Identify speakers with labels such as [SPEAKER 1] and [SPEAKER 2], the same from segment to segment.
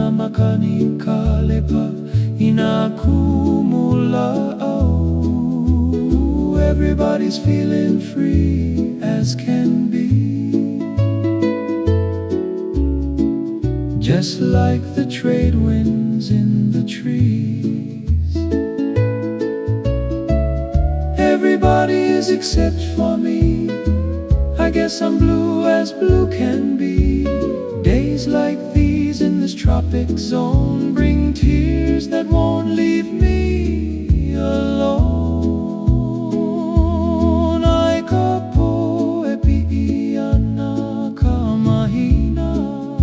[SPEAKER 1] na makani kalepa inakumulao. Everybody's feeling free as can be, just like the trade winds in the trees. Everybody is except for me. I guess I'm blue as blue can be. Days like these in this tropic zone bring tears that won't leave me alone. Ai ka poe pi'iana ka mahina,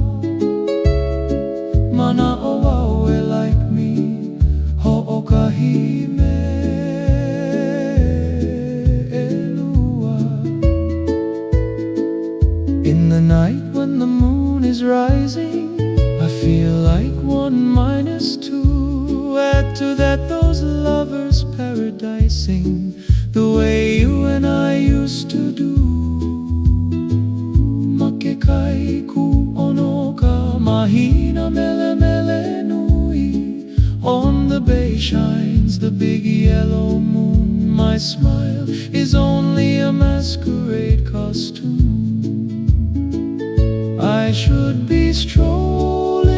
[SPEAKER 1] mana o wawe like me, ho'okahime elua. In the night when the moon is rising, I feel like 1 minus 2. Add to that those lovers paradising the way you and I used to do. Makekai ku ono ka mahina mele mele nui. On the bay shines the big yellow moon. My smile is only a masquerade costume. I should be strolling